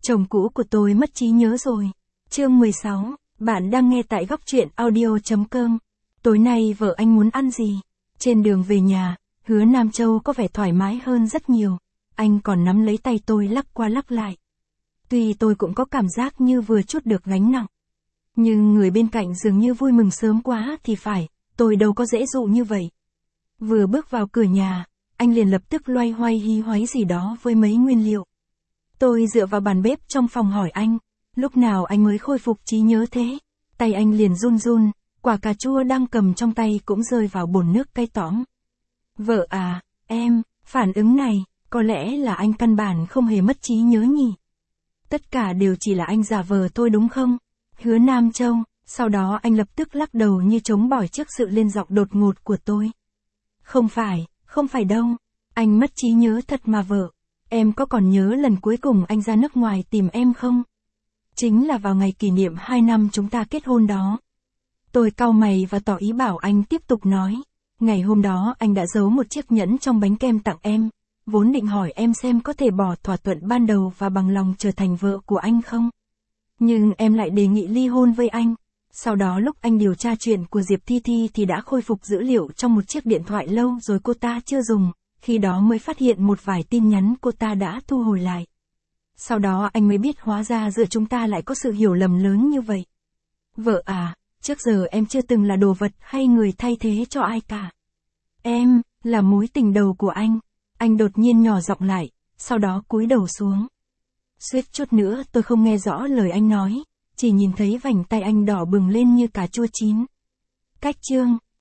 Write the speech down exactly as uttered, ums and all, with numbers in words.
Chồng cũ của tôi mất trí nhớ rồi. Chương mười sáu, bạn đang nghe tại góc truyện audio.com. Tối nay vợ anh muốn ăn gì? Trên đường về nhà, Hứa Nam Châu có vẻ thoải mái hơn rất nhiều. Anh còn nắm lấy tay tôi lắc qua lắc lại. Tuy tôi cũng có cảm giác như vừa trút được gánh nặng. Nhưng người bên cạnh dường như vui mừng sớm quá thì phải, tôi đâu có dễ dụ như vậy. Vừa bước vào cửa nhà, anh liền lập tức loay hoay hí hoáy gì đó với mấy nguyên liệu. Tôi dựa vào bàn bếp trong phòng hỏi anh, lúc nào anh mới khôi phục trí nhớ thế? Tay anh liền run run, quả cà chua đang cầm trong tay cũng rơi vào bồn nước cay tõm. Vợ à, em, phản ứng này, có lẽ là anh căn bản không hề mất trí nhớ nhỉ? Tất cả đều chỉ là anh giả vờ thôi đúng không? Hứa Nam Châu, sau đó anh lập tức lắc đầu như chống bỏi trước sự lên giọng đột ngột của tôi. Không phải, không phải đâu, anh mất trí nhớ thật mà vợ. Em có còn nhớ lần cuối cùng anh ra nước ngoài tìm em không? Chính là vào ngày kỷ niệm hai năm chúng ta kết hôn đó. Tôi cau mày và tỏ ý bảo anh tiếp tục nói. Ngày hôm đó anh đã giấu một chiếc nhẫn trong bánh kem tặng em, vốn định hỏi em xem có thể bỏ thỏa thuận ban đầu và bằng lòng trở thành vợ của anh không. Nhưng em lại đề nghị ly hôn với anh. Sau đó lúc anh điều tra chuyện của Diệp Thi Thi thì đã khôi phục dữ liệu trong một chiếc điện thoại lâu rồi cô ta chưa dùng, khi đó mới phát hiện một vài tin nhắn cô ta đã thu hồi lại. Sau đó anh mới biết hóa ra giữa chúng ta lại có sự hiểu lầm lớn như vậy. Vợ à, trước giờ em chưa từng là đồ vật hay người thay thế cho ai cả. Em, là mối tình đầu của anh. Anh đột nhiên nhỏ giọng lại, sau đó cúi đầu xuống. Suýt chút nữa tôi không nghe rõ lời anh nói, chỉ nhìn thấy vành tay anh đỏ bừng lên như cà chua chín. Cách chương,